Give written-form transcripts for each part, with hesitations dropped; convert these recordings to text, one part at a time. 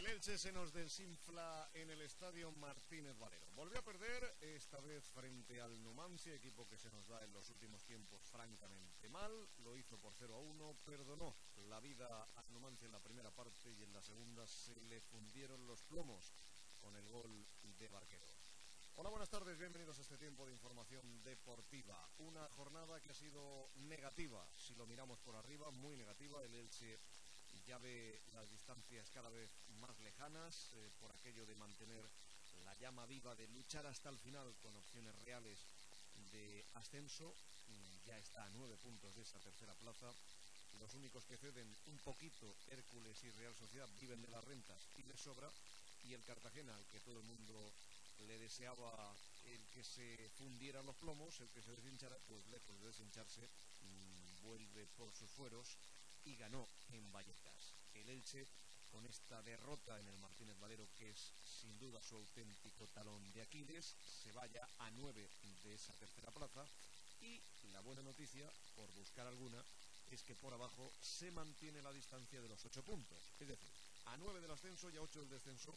Elche se nos desinfla en el estadio Martínez Valero. Volvió a perder, esta vez frente al Numancia, equipo que se nos da en los últimos tiempos francamente mal. Lo hizo por 0-1, perdonó la vida al Numancia en la primera parte y en la segunda se le fundieron los plomos con el gol de Barquero. Hola, buenas tardes, bienvenidos a este tiempo de información deportiva. Una jornada que ha sido negativa, si lo miramos por arriba, muy negativa. El Elche ya ve las distancias cada vez más lejanas por aquello de mantener la llama viva, de luchar hasta el final con opciones reales de ascenso. Ya está a 9 puntos de esa tercera plaza. Los únicos que ceden un poquito, Hércules y Real Sociedad, viven de las rentas y les sobra. Y el Cartagena, al que todo el mundo le deseaba el que se fundieran los plomos, el que se deshinchara, pues lejos de deshincharse, vuelve por sus fueros y ganó en Vallecas. El Elche, con esta derrota en el Martínez Valero, que es sin duda su auténtico talón de Aquiles, se vaya a 9 de esa tercera plaza. Y la buena noticia, por buscar alguna, es que por abajo se mantiene la distancia de los 8 puntos. Es decir, a 9 del ascenso y a 8 del descenso,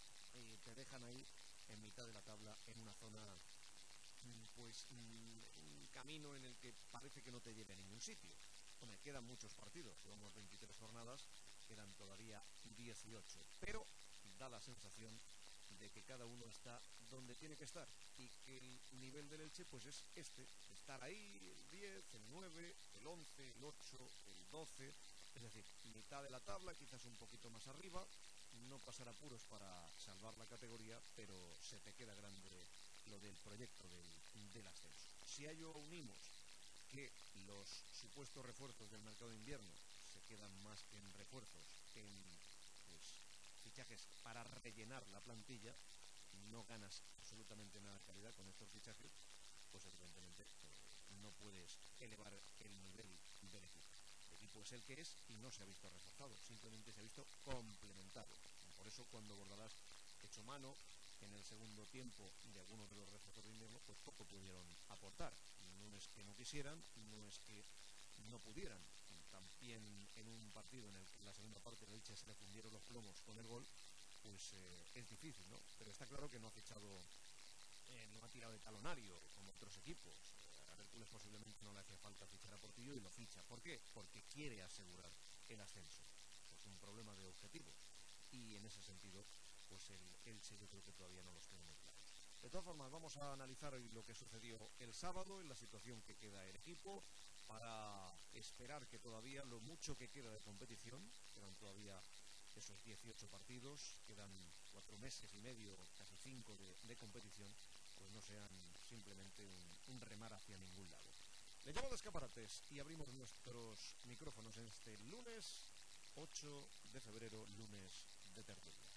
te dejan ahí en mitad de la tabla, en una zona, pues un camino en el que parece que no te lleve a ningún sitio. Bueno, quedan muchos partidos, llevamos 23 jornadas, quedan todavía 18, pero da la sensación de que cada uno está donde tiene que estar y que el nivel del Elche pues es estar ahí, el 10, el 9, el 11, el 8, el 12, es decir, mitad de la tabla, quizás un poquito más arriba, no pasar apuros para salvar la categoría, pero se te queda grande lo del proyecto del ascenso. Si a ello unimos que los supuestos refuerzos del mercado de invierno se quedan más que en refuerzos, en fichajes para rellenar la plantilla, no ganas absolutamente nada de calidad con estos fichajes, pues evidentemente no puedes elevar el nivel del equipo. El equipo es el que es y no se ha visto reforzado, simplemente se ha visto complementado. Por eso cuando Bordalás echó mano en el segundo tiempo de algunos de los refuerzos de invierno, pues poco pudieron aportar. No es que no quisieran, no es que no pudieran. También en un partido en el que en la segunda parte el Elche se le fundieron los plomos con el gol, pues es difícil, ¿no? Pero está claro que no ha fichado, no ha tirado de talonario como otros equipos. A Hércules posiblemente no le hacía falta fichar a Portillo y lo ficha. ¿Por qué? Porque quiere asegurar el ascenso. Es un problema de objetivos. Y en ese sentido, pues el Elche yo creo que todavía no los tiene muy claros. De todas formas, vamos a analizar hoy lo que sucedió el sábado, en la situación que queda el equipo, para esperar que todavía lo mucho que queda de competición, quedan todavía esos 18 partidos, quedan 4 meses y medio, casi 5 de competición, pues no sean simplemente un remar hacia ningún lado. Le llamo de escaparates y abrimos nuestros micrófonos en este lunes 8 de febrero, lunes de tertulia.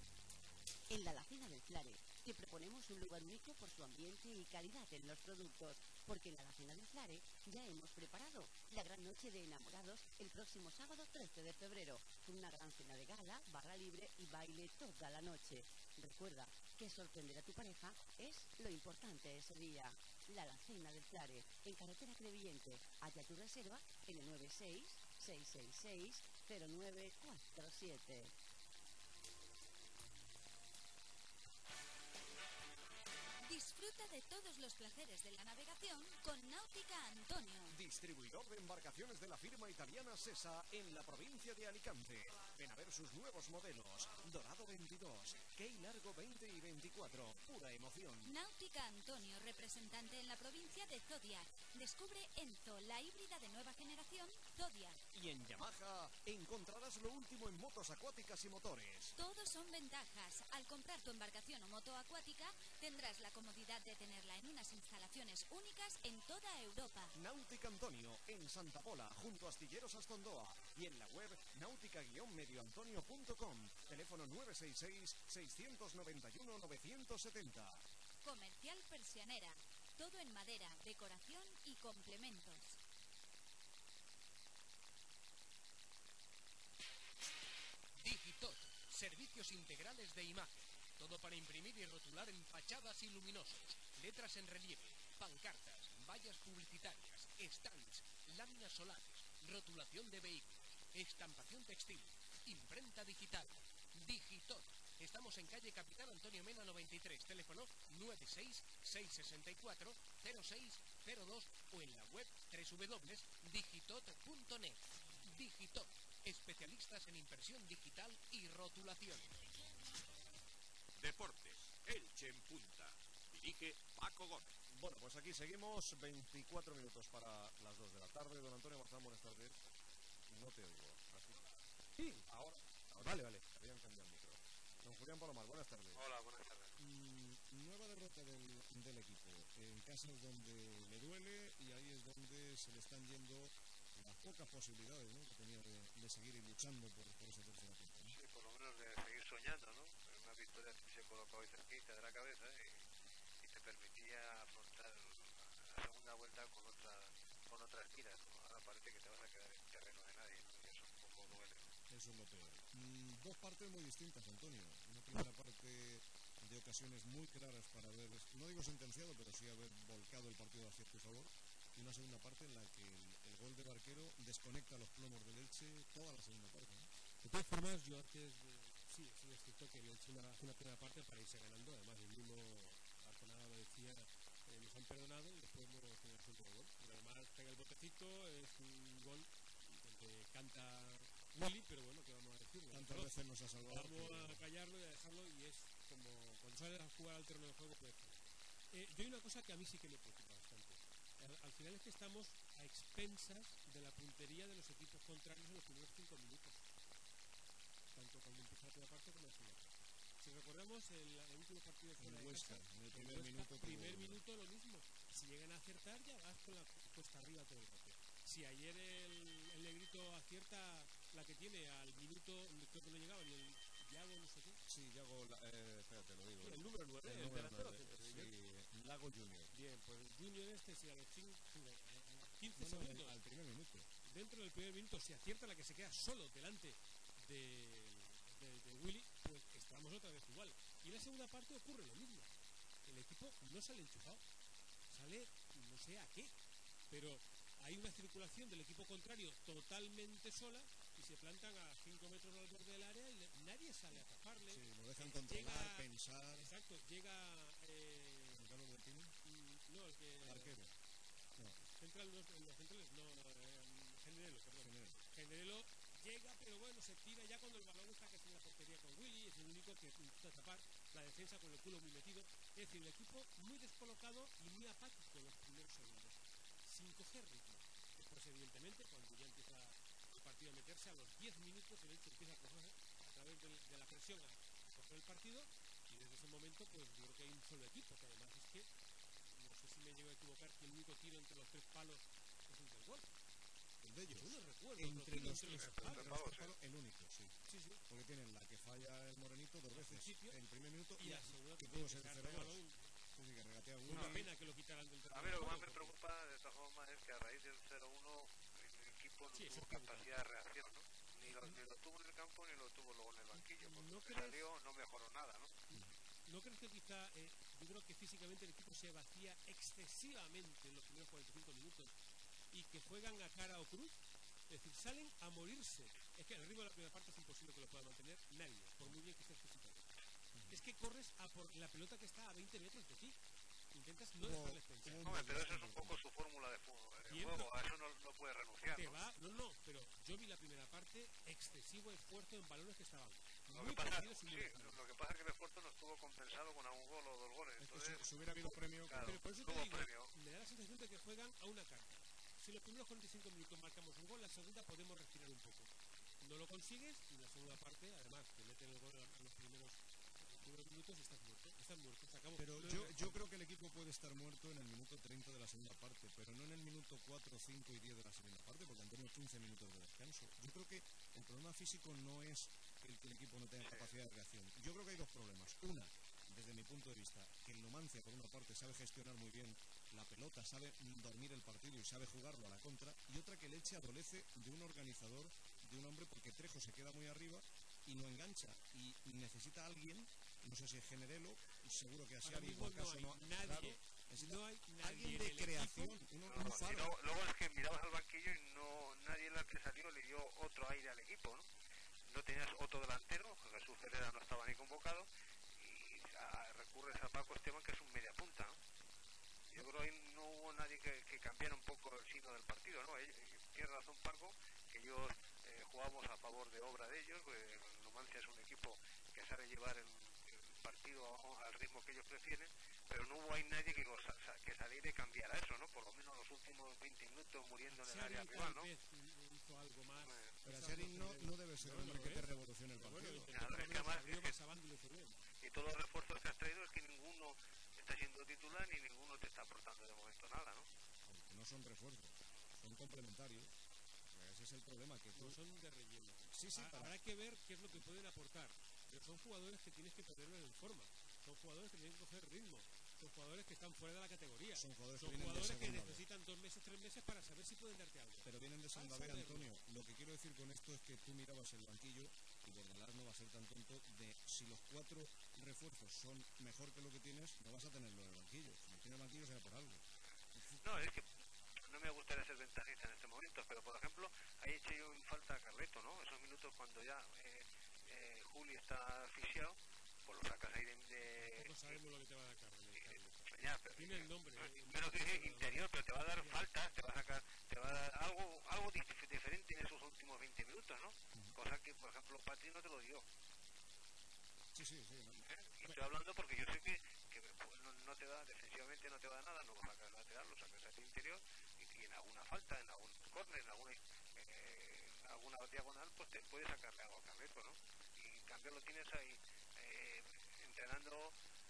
En la Alacena del Flare te proponemos un lugar único por su ambiente y calidad en los productos, porque en la Alacena del Flare ya hemos preparado la gran noche de enamorados el próximo sábado 13 de febrero, con una gran cena de gala, barra libre y baile toda la noche. Recuerda que sorprender a tu pareja es lo importante ese día. La Alacena del Flare, en carretera Crevillente. Halla tu reserva en el 96 666 0947. Disfruta de todos los placeres de la navegación con Náutica Antonio. Distribuidor de embarcaciones de la firma italiana Sesa en la provincia de Alicante. Ven a ver sus nuevos modelos. Dorado 22, Key Largo 20 y 24. Pura emoción. Náutica Antonio, representante en la provincia de Zodiac. Descubre Enzo, la híbrida de nueva generación Zodiac. Y en Yamaha encontrarás lo último en motos acuáticas y motores. Todos son ventajas. Al comprar tu embarcación o moto acuática, tendrás la comodidad de tenerla en unas instalaciones únicas en toda Europa. Náutica Antonio, en Santa Pola, junto a Astilleros Astondoa. Y en la web náutica-medioantonio.com. Teléfono 966-691-970. Comercial Persianera. Todo en madera, decoración y complementos. Digitot, servicios integrales de imagen. Todo para imprimir y rotular en fachadas y luminosos, letras en relieve, pancartas, vallas publicitarias, stands, láminas solares, rotulación de vehículos, estampación textil, imprenta digital. Digitot. Estamos en calle Capitán Antonio Mena 93, teléfono 96-664-0602 o en la web www.digitot.net. Digitot, especialistas en impresión digital y rotulación. Deportes, Elche en punta. Dirige Paco Gómez. Bueno, pues aquí seguimos, 24 minutos para las 2 de la tarde. Don Antonio Marzán, buenas tardes. No te oigo. Así. Sí. Ahora. Vale. Habían cambiado el micro. Don Julián Palomar, buenas tardes. Hola, buenas tardes. Nueva derrota del equipo. En casa es donde le duele y ahí es donde se le están yendo las pocas posibilidades, ¿no?, que tenía de seguir luchando por esa tercera plaza, ¿no? Sí, por lo menos de seguir soñando, ¿no? Una victoria que se colocó ahí cerquita de la cabeza y te permitía afrontar la segunda vuelta con otras tiras, ¿no? Ahora parece que te vas a quedar en terreno de nadie, ¿no? Y eso un poco duele. Eso es lo peor. Dos partes muy distintas, Antonio. Una primera parte de ocasiones muy claras para haber, no digo sentenciado, pero sí haber volcado el partido hacia tu favor. Y una segunda parte en la que el gol de Barquero desconecta los plomos del Elche toda la segunda parte, ¿no? De todas formas, yo antes sí es cierto que el Elche hace una primera parte para irse ganando. Además, el mismo Arconada lo decía, nos han perdonado y después hemos tenido el segundo gol. Pero además pega el botecito, es un gol donde canta Willy, pero bueno, ¿qué vamos a decir? Tantas veces nos ha salvado. Vamos a callarlo y a dejarlo, y es como cuando sales a jugar al terreno de juego, pues. Yo hay una cosa que a mí sí que me preocupa bastante. Al final es que estamos a expensas de la puntería de los equipos contrarios en los primeros 5 minutos. Tanto cuando empieza la primera parte como la segunda parte. Si recordamos el último partido fuera de Huesca, casa, en el primer minuto lo mismo. Si llegan a acertar, ya vas con la cuesta arriba todo el rato. Si ayer el negrito acierta la que tiene al minuto, creo que no llegaba ni el Yago, no sé qué. Sí, Yago, espérate, lo digo. Sí, el número 9, el delantero. Sí, Lago Junior. Bien, pues el Junior si a los 15 segundos. Al primer minuto. Dentro del primer minuto, si acierta la que se queda solo delante de Willy, pues estamos otra vez igual. Y en la segunda parte ocurre lo mismo. El equipo no sale enchufado, sale no sé a qué, pero hay una circulación del equipo contrario totalmente sola y se plantan a 5 metros al borde del área y nadie sale a taparle. Sí, lo dejan controlar, pensar. Exacto, llega ¿Carlos Bertini? No, el que... Arquero. No. Los centrales, Generelo llega, pero bueno, se tira ya cuando el balón está casi en la portería con Willy, es el único que intenta tapar, la defensa con el culo muy metido. Es decir, el equipo muy descolocado y muy apático en los primeros segundos, sin coger ritmo. Después, evidentemente, cuando ya empieza el partido a meterse, a los 10 minutos el hecho empieza a coger a través de la presión a coger el partido, y desde ese momento pues yo creo que hay un solo equipo, que además es que no sé si me llego a equivocar, que el único tiro entre los 3 palos es el del gol. El de ellos. Yo no recuerdo. Entre los 3 palos, el único, sí. Sí. Porque tienen la que falla el Morenito 2 veces. El primer minuto y la segunda que pudo ser 0-2. Sí, que regatea uno. Una pena que lo quitaran del terreno. A mí lo que más me preocupa de esta forma es que a raíz del 0-1 el equipo no tuvo capacidad de reacción, ¿no? Ni lo tuvo en el campo ni lo tuvo luego en el banquillo. Porque salió, no mejoró nada, ¿no? ¿No crees que quizá, yo creo que físicamente el equipo se vacía excesivamente en los primeros 45 minutos y que juegan a cara o cruz? Es decir, salen a morirse. Es que el ritmo de la primera parte es imposible que lo pueda mantener nadie, por muy bien que estés físicamente. Es que corres a por la pelota que está a 20 metros de ti. Intentas no dejarles pensar. Hombre, pero eso es un poco su fórmula de juego. A eso no puede renunciar. No, pero yo vi la primera parte, excesivo esfuerzo en balones que estaban lo que pasa es que el esfuerzo no estuvo compensado con un gol o 2 goles. Entonces, si hubiera habido premio, claro, pero por eso te digo, me da la sensación de que juegan a una carta. Si los primeros 45 minutos marcamos un gol, la segunda podemos respirar un poco. No lo consigues y en la segunda parte, además, te meten el gol en los primeros minutos y estás muerto, se acabó. Pero yo creo que el equipo puede estar muerto en el minuto 30 de la segunda parte, pero no en el minuto 4, 5 y 10 de la segunda parte, porque han tenido 15 minutos de descanso. Yo creo que el problema físico no es que el equipo no tenga capacidad de reacción. Yo creo que hay dos problemas. Una, desde mi punto de vista, que el Numancia, por una parte, sabe gestionar muy bien la pelota, sabe dormir el partido y sabe jugarlo a la contra, y otra, que el Elche adolece de un organizador, de un hombre, porque Trejo se queda muy arriba y no engancha, y necesita a alguien, no sé si es Generelo, seguro que así igual caso no hay nadie, no hay alguien de creación, un faro. Luego es que mirabas al banquillo y nadie en la que salió le dio otro aire al equipo, ¿no? no tenías otro delantero, Jesús Herrera no estaba ni convocado, y recurres a Paco Esteban, que es un media punta, ¿no? Yo creo que ahí no hubo nadie que cambiara un poco el signo del partido, ¿no? Tiene razón Paco, que ellos jugamos a favor de obra de ellos, el Numancia es un equipo que sabe llevar el partido al ritmo que ellos prefieren, pero no hubo ahí nadie que saliera y cambiara eso, ¿no? Por lo menos los últimos 20 minutos muriendo en el área rival, ¿no? Hizo algo más. Pero Serin no debe ser el hombre que te revolucione el partido. Claro, es que además y todos los refuerzos que has traído es que ninguno está siendo titular ni ninguno te está aportando de momento nada, ¿no? Porque no son refuerzos, son complementarios. Ese es el problema, que no son de relleno. Sí, habrá que ver qué es lo que pueden aportar, pero son jugadores que tienes que ponerlos en forma, son jugadores que tienen que coger ritmo, son jugadores que están fuera de la categoría, son jugadores que necesitan 2 meses, 3 meses para saber si pueden darte algo. Pero vienen de segunda vez, Antonio. Lo que quiero decir con esto es que tú mirabas el banquillo y Bordalás no va a ser tan tonto de si los 4 refuerzos son mejor que lo que tienes, no vas a tenerlo en el banquillo. Si no tienes el banquillo será por algo. No, es que no me gustaría ser ventajista en este momento, pero por ejemplo, ahí eché yo en falta a Carleto, ¿no? Esos minutos cuando ya Juli está asfixiado, pues lo sacas ahí de... No sabemos lo que te va a dar Carleto. Ya, pero, tiene el nombre. Menos que dice interior, pero te va a dar faltas, te va a sacar, te va a dar algo diferente en esos últimos 20 minutos, ¿no? Cosa que, por ejemplo, Patri no te lo dio. Sí. Lo estoy hablando porque yo sé que pues, no te da, defensivamente no te va a nada, no lo sacas lateral, lo sacas hacia interior y en alguna falta, en algún córner, en alguna diagonal, pues te puede sacarle algo a Carleto, ¿no? Y en cambio lo tienes ahí entrenando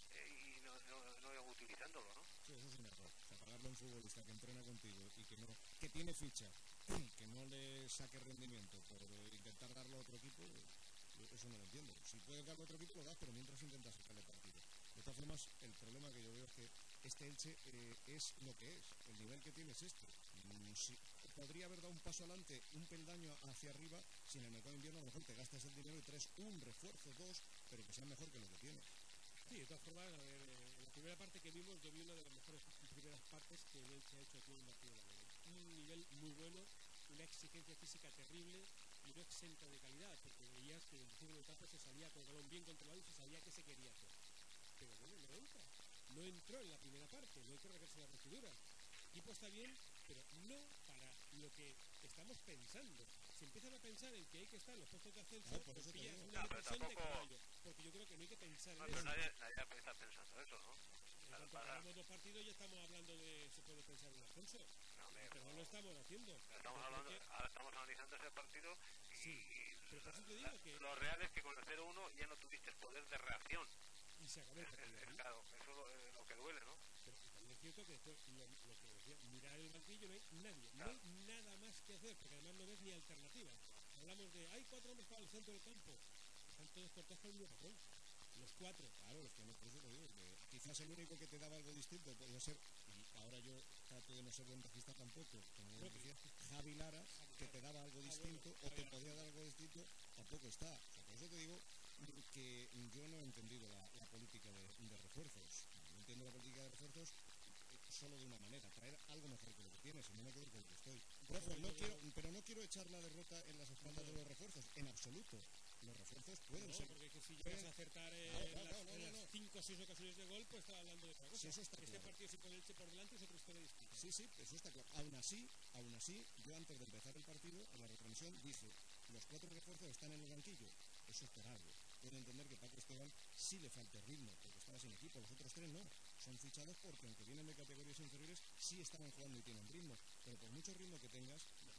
y no utilizándolo, ¿no? Sí, eso es un error. O sea, pagarle a un futbolista que entrena contigo y que tiene ficha, que no le saque rendimiento por intentar darlo a otro equipo, eso no lo entiendo. Si puedes darlo a otro equipo, lo das, pero mientras intentas sacarle partido. De todas formas, el problema que yo veo es que este Elche es lo que es. El nivel que tiene es este. Si podría haber dado un paso adelante, un peldaño hacia arriba, si en el mercado de invierno a lo mejor te gastas el dinero y traes un refuerzo, 2, pero que sea mejor que lo que tienes. Sí, de todas formas, a ver, en la primera parte que vimos, yo vi una de las mejores primeras partes que el Elche ha hecho aquí en Martín Valero. Un nivel muy bueno, una exigencia física terrible y no exenta de calidad, porque veías que en el centro del campo se salía con el balón bien controlado y se sabía qué se quería hacer. Pero bueno, no entró en la primera parte, no hay que regarse las vestiduras. El equipo está bien, pero no para lo que estamos pensando. Si empiezan a pensar en que hay que estar en los puestos de ascenso, pues pillas una depresión de caballo, porque yo creo que no hay que pensar en pero eso. nadie está pensando eso, ¿no? Cuando ganamos 2 partidos ya estamos hablando de se puede pensar en un ascenso. Pero no lo estamos haciendo. Ahora estamos analizando ese partido y sí, pero por eso te digo que lo real es que con el 0-1 ya no tuviste poder de reacción. Y se acabó el partido. Claro, eso es lo que duele, ¿no? Pero también es cierto que después, lo que decía, mirar el banquillo, no hay nadie, claro. No hay nada más que hacer, porque además no ves ni alternativas. Hablamos de, hay 4 hombres para el centro del campo, están todos cortados con el mismo papel. Los 4. Claro, los que no, por eso te digo, quizás el único que te daba algo distinto podía ser, y ahora yo trato de no ser ventajista tampoco, como decía, Javi Lara, que te daba algo distinto, o te podía dar algo distinto, tampoco está. O sea, por eso te digo que yo no he entendido la política de refuerzos. No entiendo la política de refuerzos solo de una manera, traer algo mejor que lo que tienes, y no me quedo con lo que estoy. Pero no quiero echar la derrota en las espaldas de los refuerzos, en absoluto. Los refuerzos pueden ser. Porque que si llegas a acertar las 5 o 6 ocasiones de gol, pues está hablando de otra cosa. Sí, eso está este partido sin ponerse por delante es otra historia distinta. Sí, eso está claro. Aún así, yo antes de empezar el partido, en la retransmisión dije, los 4 refuerzos están en el banquillo. Eso es por algo. Puedo entender que Paco Esteban sí le falte ritmo, porque estaba sin equipo. Los otros 3 no. Son fichados porque, aunque vienen de categorías inferiores, sí estaban jugando y tienen ritmo. Pero por mucho ritmo que tengan,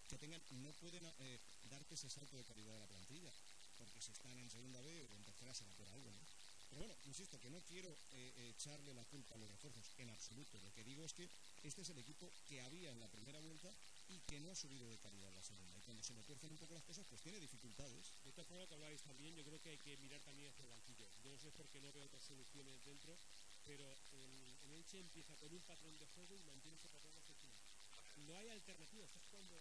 no pueden darte ese salto de calidad de la plantilla. Porque si están en segunda B o en tercera será por algo, ¿no? Pero bueno, insisto, que no quiero echarle la culpa a los refuerzos en absoluto. Lo que digo es que este es el equipo que había en la primera vuelta y que no ha subido de calidad en la segunda. Y cuando se le tuercen un poco las cosas, pues tiene dificultades. De esta forma que hablabais también, yo creo que hay que mirar también hacia el banquillo. Yo no sé por qué no veo otras soluciones dentro, pero el Elche empieza con un patrón de juego y mantiene ese patrón hasta el final. No hay alternativa, estás jugando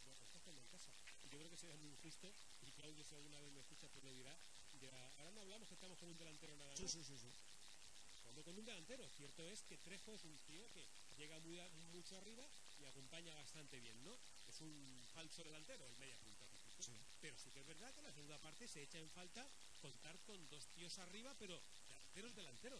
en casa. Y yo creo que sería muy injusto, y Claudio si alguna vez me escucha pues lo dirá, ahora no hablamos que estamos con un delantero nada más. Sí. Cuando con un delantero, cierto es que Trejo es un tío que llega mucho arriba y acompaña bastante bien, ¿no? Es un falso delantero, el media punta. eso. Sí. Pero sí que es verdad que en la segunda parte se echa en falta contar con dos tíos arriba, pero delanteros.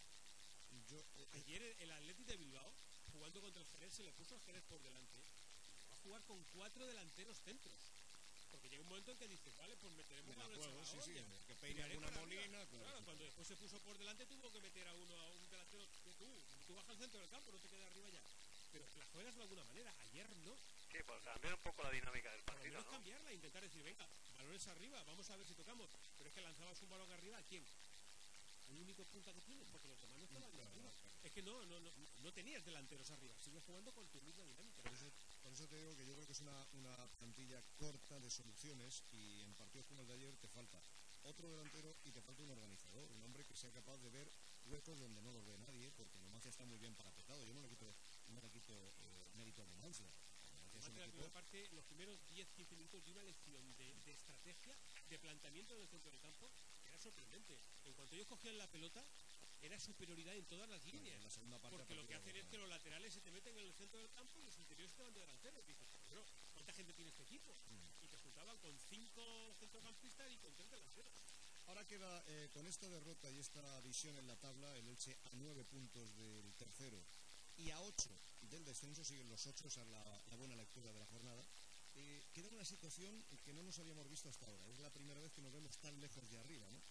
Ayer el Athletic de Bilbao, jugando contra el Jerez, se le puso al Jerez por delante y llegó a jugar con 4 delanteros centros. Porque llega un momento en que dices, vale, pues meteremos a que peine alguna Molina. Claro, cuando después se puso por delante tuvo que meter a un delantero que tú bajas al centro del campo, no te quedas arriba ya. Pero la juegas de alguna manera, ayer no. Sí, pues cambiar un poco la dinámica del partido, No ¿no? cambiarla, intentar decir, venga, balones arriba, vamos a ver si tocamos. Pero es que lanzabas un balón arriba, ¿a quién? El único punta que tienes, porque los demás no estaban arriba. Es que no tenías delanteros arriba, sigues jugando con tu misma dinámica. Por eso te digo que yo creo que es una plantilla corta de soluciones, y en partidos como el de ayer te falta otro delantero y te falta un organizador, un hombre que sea capaz de ver huecos donde no los ve nadie, porque Numancia está muy bien parapetado. Yo no le quito mérito a Numancia. La primera parte, los primeros 10-15 minutos de una lección de estrategia, de planteamiento en el centro del campo, era sorprendente. En cuanto ellos cogían la pelota, era superioridad en todas las líneas. En la segunda parte, porque lo que hacen es que los laterales se te meten en el centro del campo y los interiores te van de delanteros. Dices, pero ¿cuánta gente tiene este equipo? Y te juntaban con 5 centrocampistas y con 3 delanteros. Ahora queda, con esta derrota y esta visión en la tabla, el Elche a 9 puntos del tercero y a 8 del descenso. Siguen los 8, esa es la buena lectura de la jornada. Queda una situación que no nos habíamos visto hasta ahora. Es la primera vez que nos vemos tan lejos de arriba, ¿no?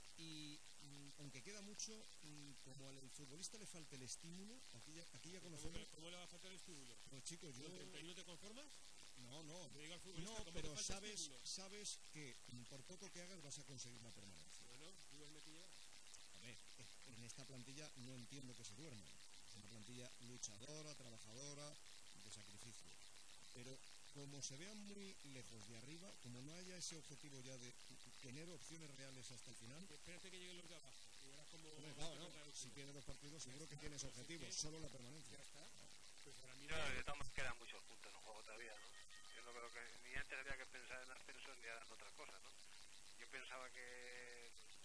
Y aunque queda mucho, como al futbolista le falta el estímulo, aquí ya conocemos. ¿Cómo le va a faltar el estímulo? Pues chicos, yo... ¿No te conformas? No, te digo al futbolista, no, pero sabes que por poco que hagas vas a conseguir la permanencia. Bueno, duerme que llegará. A ver, en esta plantilla no entiendo que se duerman. Es una plantilla luchadora, trabajadora, de sacrificio. Pero como se vean muy lejos de arriba, como no haya ese objetivo ya de tener opciones reales hasta el final... Espérate que lleguen los de abajo. Y verás como... Claro, ¿no? Si tienes 2 partidos, seguro que tienes objetivos, solo la permanencia. Ya está. Pues para mí quedan muchos puntos en juego todavía, ¿no? Yo no creo que ni antes había que pensar en ascensos ni ahora en otra cosa, ¿no? Yo pensaba que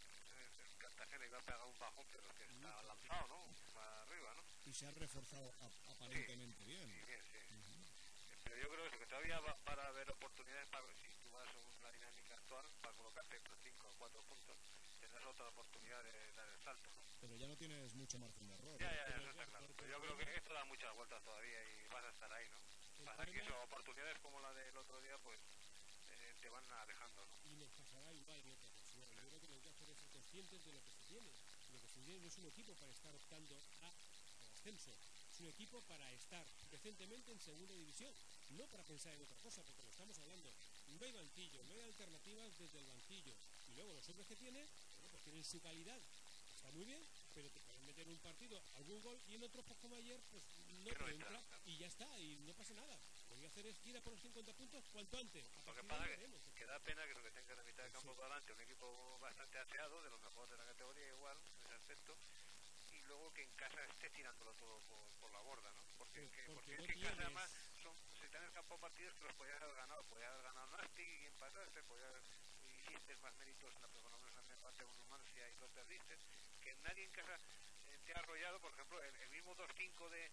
el Cartagena iba a pegar un bajón, pero es que está lanzado, ¿no? Para arriba, ¿no? Y se ha reforzado aparentemente bien. Sí, bien, sí. Pero yo creo que todavía para haber oportunidades, si tú vas a la dinámica actual, para colocarte por 5 o 4 puntos, tendrás otra oportunidad de dar el salto, ¿no? Pero ya no tienes mucho margen de error. Ya, eso está claro. Pero yo creo que esto da muchas vueltas todavía y vas a estar ahí, ¿no? Pasa que eso, oportunidades como la del otro día, pues te van alejando, ¿no? Y nos pasará igual en otra ocasión. Yo creo que lo que hay que hacer es ser conscientes de lo que se tiene. Lo que se tiene no es un equipo para estar optando al ascenso. Es un equipo para estar decentemente en segunda división, no para pensar en otra cosa, porque lo estamos hablando. No hay banquillo, no hay alternativas desde el banquillo. Y luego los hombres que tienen, bueno, pues tienen su calidad. Está muy bien, pero te pueden meter en un partido algún gol y en otros, pues como ayer, pues no te entra y ya está, y no pasa nada. Lo que voy a hacer es ir a por los 50 puntos cuanto antes. Lo que pasa es que da pena que lo que tenga la mitad de campo para adelante, un equipo bastante aseado, de los mejores de la categoría igual, en ese aspecto, y luego que en casa esté tirándolo todo por la borda, ¿no? Porque no es que en tienes... casa además se te han escapado partidos que los podías haber ganado Nastic y empataste, hiciste más méritos en la parte con Numancia y lo perdiste, que nadie en casa te ha arrollado. Por ejemplo, el mismo 2-5 de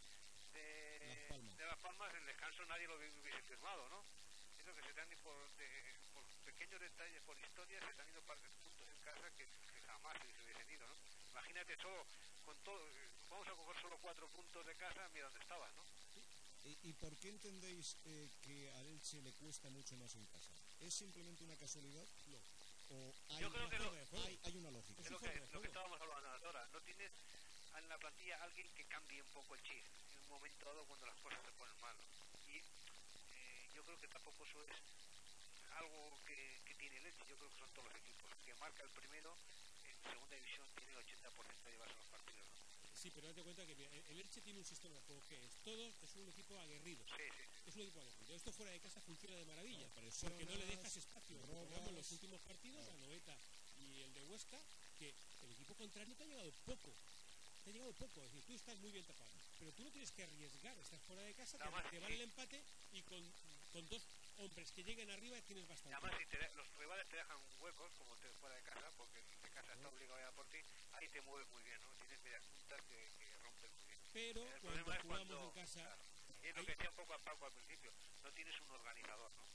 Las Palmas, el descanso nadie lo hubiese firmado, ¿no? Es lo que se te han ido por pequeños detalles, por historias, se te han ido puntos en casa que jamás se hubiesen ido, ¿no? Imagínate solo, con todo, vamos a coger solo 4 puntos de casa, mira dónde estabas, ¿no? ¿Y por qué entendéis que al Elche le cuesta mucho más en casa? ¿Es simplemente una casualidad? No. ¿O yo creo que hay una lógica? Es lo que estábamos hablando ahora. No tienes en la plantilla alguien que cambie un poco el chip en un momento dado cuando las cosas se ponen mal, ¿no? Y yo creo que tampoco eso es algo que tiene el Elche. Yo creo que son todos los equipos. Que marca el primero en segunda división tiene el 80% de llevarse los partidos, ¿no? Sí, pero date cuenta que el Elche tiene un sistema de juego que es un equipo aguerrido. Sí. Es un equipo aguerrido. Esto fuera de casa funciona de maravilla, porque no le dejas espacio. Recordamos los últimos partidos, la Noeta y el de Huesca, que el equipo contrario te ha llegado poco. Es decir, tú estás muy bien tapado, pero tú no tienes que arriesgar, estás fuera de casa, te vale el empate y con 2 hombres que lleguen arriba tienes bastante. Además, si los rivales te dejan huecos, como fuera de casa, porque el de casa está obligado ya por ti, ahí te mueves muy bien, ¿no? Tienes medias puntas que rompen muy bien. Pero cuando jugamos en casa... Claro, y es lo que decía un poco a Paco al principio, no tienes un organizador, ¿no? En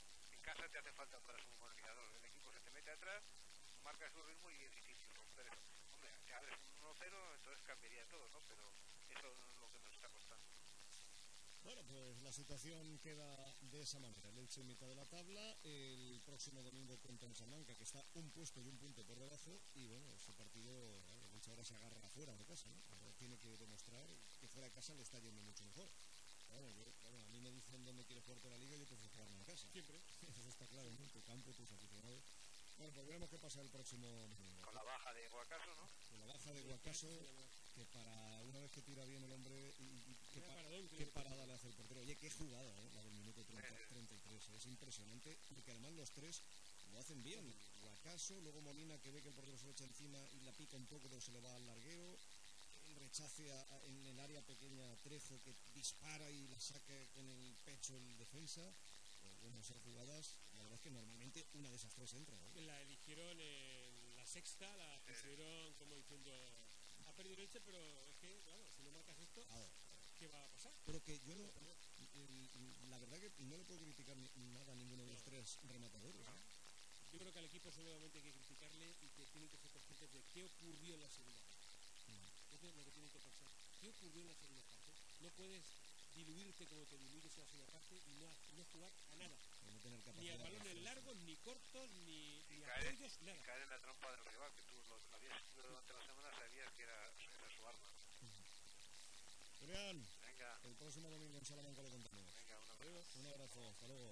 casa te hace falta para ser un organizador. El equipo se te mete atrás, marca su ritmo y es difícil romper eso. Hombre, si abres un 1-0, entonces cambiaría todo, ¿no? Pero eso es lo que nos está costando. Bueno, pues la situación queda de esa manera. El Elche en mitad de la tabla, el próximo domingo contra el Salamanca, que está un puesto y un punto por debajo, y bueno, ese partido, el Elche ahora se agarra fuera de casa, ¿no? Ahora tiene que demostrar que fuera de casa le está yendo mucho mejor. A mí me dicen dónde quieres jugar toda la liga, yo prefiero jugarme en casa. Siempre. Eso está claro, ¿no? Tu campo, tus aficionados. Bueno, pues veremos qué pasa el próximo domingo. Con la baja de Guacaso, ¿no? Con la baja de Guacaso, que para una vez que tira bien el hombre, qué parada le hace el portero. Oye, qué jugada, la del minuto 33, es impresionante, porque además los tres lo hacen bien. Guacaso, luego Molina, que ve que el portero se le echa encima y la pica un poco, pero se le va al larguero. El rechace en el área pequeña a Trejo, que dispara y la saca con el pecho el defensa. Bueno, esas jugadas, la verdad es que normalmente una de esas tres entra, ¿no? La eligieron en la sexta, la pusieron como diciendo, ha perdido el Elche, pero es que, claro, si no marcas esto, ¿qué va a pasar? Pero que yo no, la verdad que no le puedo criticar nada a ninguno de los tres rematadores, ¿no? Yo creo que al equipo solamente hay que criticarle y que tienen que ser conscientes de qué ocurrió en la segunda parte. Eso es lo que tienen que pensar. ¿Qué ocurrió en la segunda parte? No puedes diluirte como te diluyes en la segunda parte y no jugar a nada. No tener ni a balones largos, ni cortos, ni caer, apoyos, nada. Y caer en la trampa del rival, que tú lo habías sido durante la semana, sabías que era su arma. Julián, venga. El próximo domingo en Salamanca lo contamos. Venga, un abrazo. Un abrazo, hasta luego.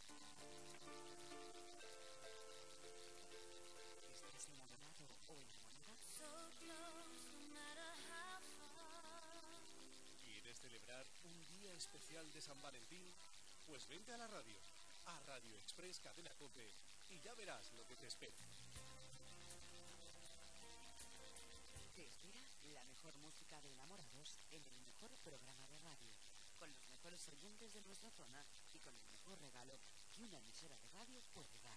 ¿Estás enamorado o enamorada? ¿Quieres celebrar un día especial de San Valentín? Pues vente a la radio, a Radio Express Cadena COPE, y ya verás lo que te espera. Te espera la mejor música de enamorados en el mejor programa de radio, con los mejores oyentes de nuestra zona y con el mejor regalo que una emisora de radio puede dar.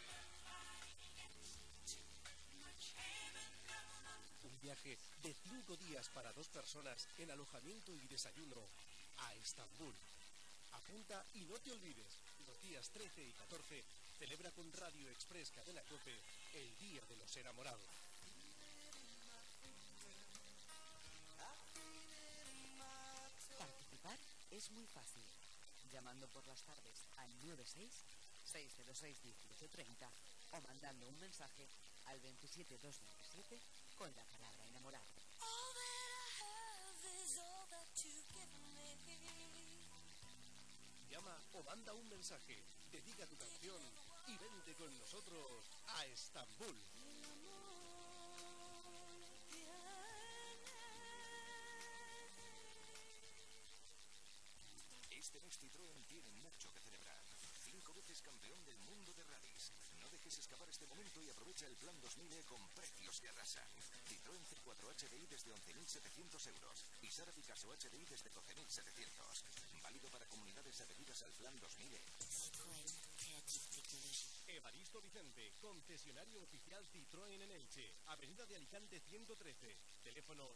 Un viaje de 5 días para 2 personas en alojamiento y desayuno a Estambul. Apunta y no te olvides, los días 13 y 14 celebra con Radio Express Cadena COPE el Día de los Enamorados. Participar es muy fácil, llamando por las tardes al 96-606-1830 o mandando un mensaje al 27227 con la palabra enamorado. Llama o manda un mensaje, dedica tu canción y vente con nosotros a Estambul. Este mes Citroën tiene mucho que celebrar. 5 veces campeón del mundo de rallies. No dejes escapar este momento y aprovecha el plan 2000E con precios que arrasan. Citroën C4 HDI desde 11.700 euros y Sara Picasso HDI desde 12.700. Válido para comunidades adheridas al plan 2000E. Evaristo Vicente, concesionario oficial Citroën en Elche, Avenida de Alicante 113, teléfono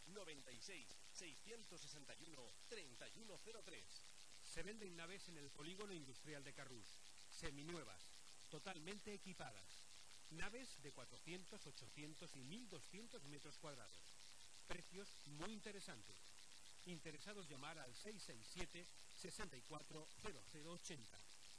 96-661-3103. Se venden naves en el polígono industrial de Carrús, seminuevas, totalmente equipadas. Naves de 400, 800 y 1200 metros cuadrados. Precios muy interesantes. Interesados llamar al 667-640080.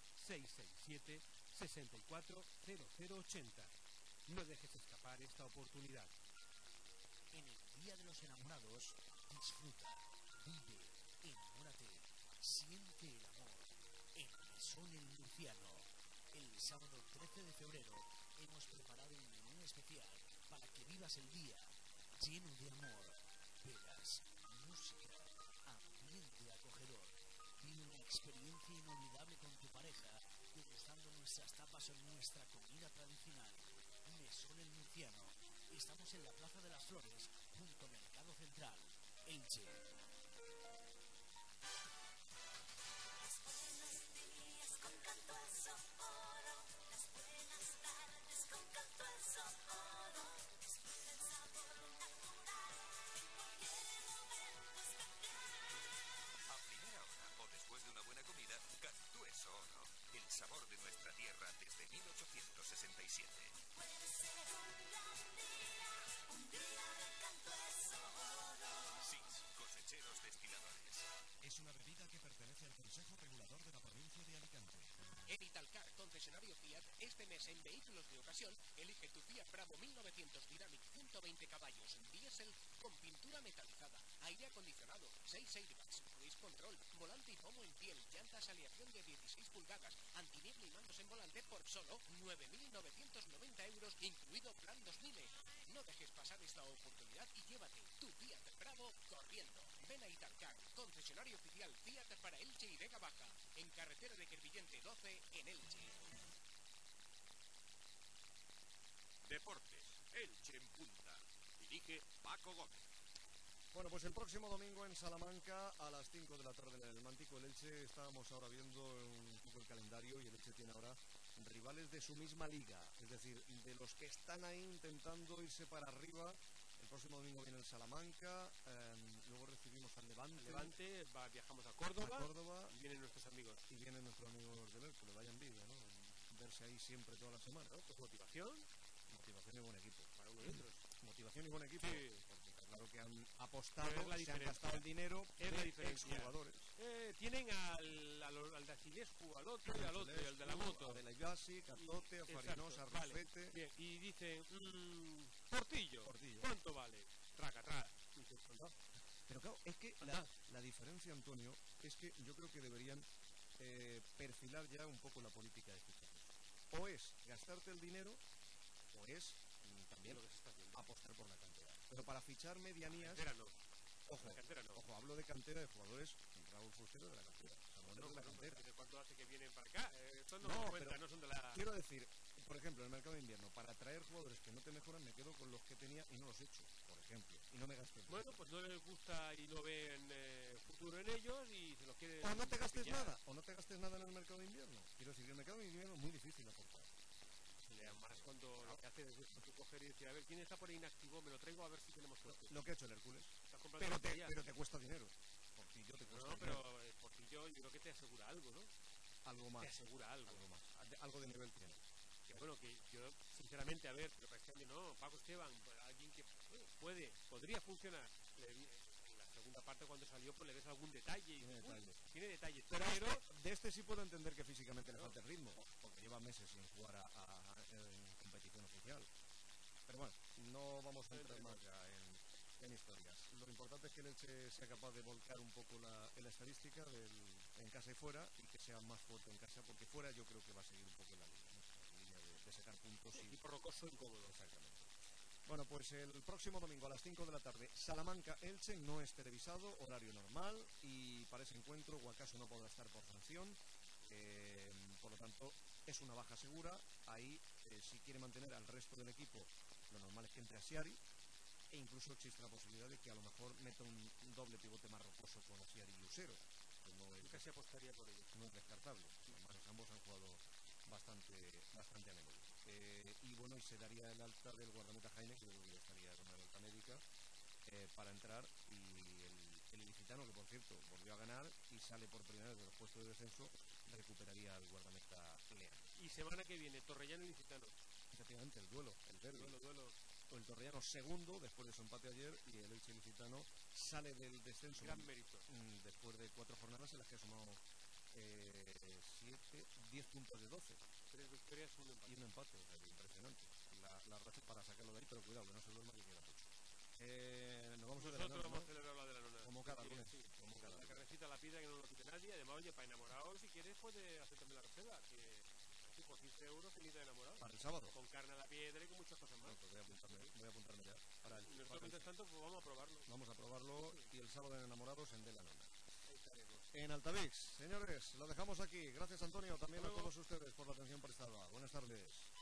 667-640080. No dejes escapar esta oportunidad. En el Día de los Enamorados, disfruta, vive, enamórate, siente el amor. En Mesón El Murciano. El sábado 13 de febrero hemos preparado un menú especial para que vivas el día lleno de amor, velas, música, ambiente acogedor. Vive una experiencia inolvidable con tu pareja, degustando nuestras tapas o nuestra comida tradicional. Mesón El Murciano. Estamos en la Plaza de las Flores, junto a Mercado Central, Elche. A primera hora o después de una buena comida, Cantú es oro. El sabor de nuestra tierra En vehículos de ocasión, elige tu Fiat Bravo 1900 Dynamic 120 caballos, diésel con pintura metalizada, aire acondicionado, 6 airbags, cruise control, volante y pomo en piel, llantas aleación de 16 pulgadas, antiniebla y mandos en volante por solo 9.990 euros, incluido plan 2000. No dejes pasar esta oportunidad y llévate tu Fiat Bravo corriendo. Ven a Italcar, concesionario oficial Fiat para Elche y Vega Baja, en carretera de Crevillente 12 en Elche. Deportes, Elche en punta. Dirige Paco Gómez. Bueno, pues el próximo domingo en Salamanca a las 5 de la tarde en el Mántico el Elche. Estábamos ahora viendo un poco el calendario y el Elche tiene ahora rivales de su misma liga, es decir, de los que están ahí intentando irse para arriba. El próximo domingo viene el Salamanca, luego recibimos al Levante. Viajamos a Córdoba, y vienen nuestros amigos. Y vienen nuestros amigos del Hércules, vaya envidia, ¿no? Verse ahí siempre toda la semana. ¿No? Pues motivación y buen equipo. para uno y otros. Motivación y buen equipo. Sí. Porque está claro que han apostado, se han gastado el dinero es la diferencia. Exjugadores. Tienen al de Avilés jugó al otro y al otro, y al de la moto. A De la Iglasi, Catote, a Farinos, a Rufete. Vale. Bien, y dicen, Portillo, ¿cuánto vale? Traca. Pero claro, es que la diferencia, Antonio, es que yo creo que deberían perfilar ya un poco la política de fichajes. O es gastarte el dinero, o es también lo que se está haciendo. Apostar por la cantera. Pero para fichar medianías... Ojo, hablo de cantera de jugadores. Raúl Fustero de la cantera. De la cantera. ¿De cuánto hace que vienen para acá? Esto no cuenta, no son de la... Quiero decir, por ejemplo, en el mercado de invierno, para atraer jugadores que no te mejoran, me quedo con los que tenía y no los echo, por ejemplo. Y no me gasto. Bueno, pues no les gusta y no ven futuro en ellos y se los quieren... O no te gastes nada, en el mercado de invierno. Quiero decir, el mercado de invierno es muy difícil aportar. Además, cuando lo que haces es tú coger y decir, a ver, ¿quién está por inactivo? Me lo traigo a ver si tenemos suerte. Lo que ha hecho el Hércules. Pero te cuesta dinero. Portillo te cuesta dinero. Pero Portillo yo creo que te asegura algo, ¿no? Algo más. Te asegura algo. Algo de nivel tiene. Que bueno, que yo, sinceramente, a ver, pero para este año no, Paco Esteban, alguien que podría funcionar. En la segunda parte, cuando salió, pues le ves algún detalle. Tiene detalles. Pero de este sí puedo entender que físicamente le falta el ritmo, porque lleva meses sin jugar en competición oficial. Pero bueno, no vamos a entrar más ya en historias. Lo importante es que el Elche sea capaz de volcar un poco la estadística en casa y fuera, y que sea más fuerte en casa, porque fuera yo creo que va a seguir un poco en la línea de sacar puntos. Equipo rocoso y cómodo. Exactamente. Bueno, pues el próximo domingo a las 5 de la tarde, Salamanca-Elche, no es televisado, horario normal, y para ese encuentro Guacaso no podrá estar por sanción, por lo tanto es una baja segura. Ahí, si quiere mantener al resto del equipo, lo normal es que entre Asiari, e incluso existe la posibilidad de que a lo mejor meta un doble pivote más rocoso con Asiari y Usero. Nunca se apostaría por ello. No es descartable, además ambos han jugado bastante a menudo. Y bueno, y se daría el alta del guardameta Jaime, que ya estaría con la alta médica, para entrar, y el ilicitano, que por cierto volvió a ganar y sale por primera vez de los puestos de descenso, recuperaría al guardameta Leán. Y semana que viene, Torrellano ilicitano. Efectivamente, el duelo, el derbi. Duelo. El Torrellano segundo después de su empate ayer, y el Elche ilicitano sale del descenso. Gran mérito. Después de 4 jornadas en las que ha sumado 10 puntos de 12. 3 victorias, un empate. Y un empate, o sea, impresionante. La racha para sacarlo de ahí, pero cuidado, que no se duerma, que queda mucho. Nos vamos Nosotros vamos a celebrar la de la nona. Como cada lunes. Sí. La carnecita la pida, que no lo quite nadie. Además, oye, para enamorados, si quieres, puedes hacer también la reserva, que por 15 euros finita de enamorado. Para el sábado. Con carne a la piedra y con muchas cosas más. No, pues voy a apuntarme ya. Y nosotros, mientras tanto, pues vamos a probarlo. Vamos a probarlo, y el sábado en Enamorados en De la Nona. En Altavix. Señores, lo dejamos aquí. Gracias, Antonio, también a todos ustedes por la atención prestada. Buenas tardes.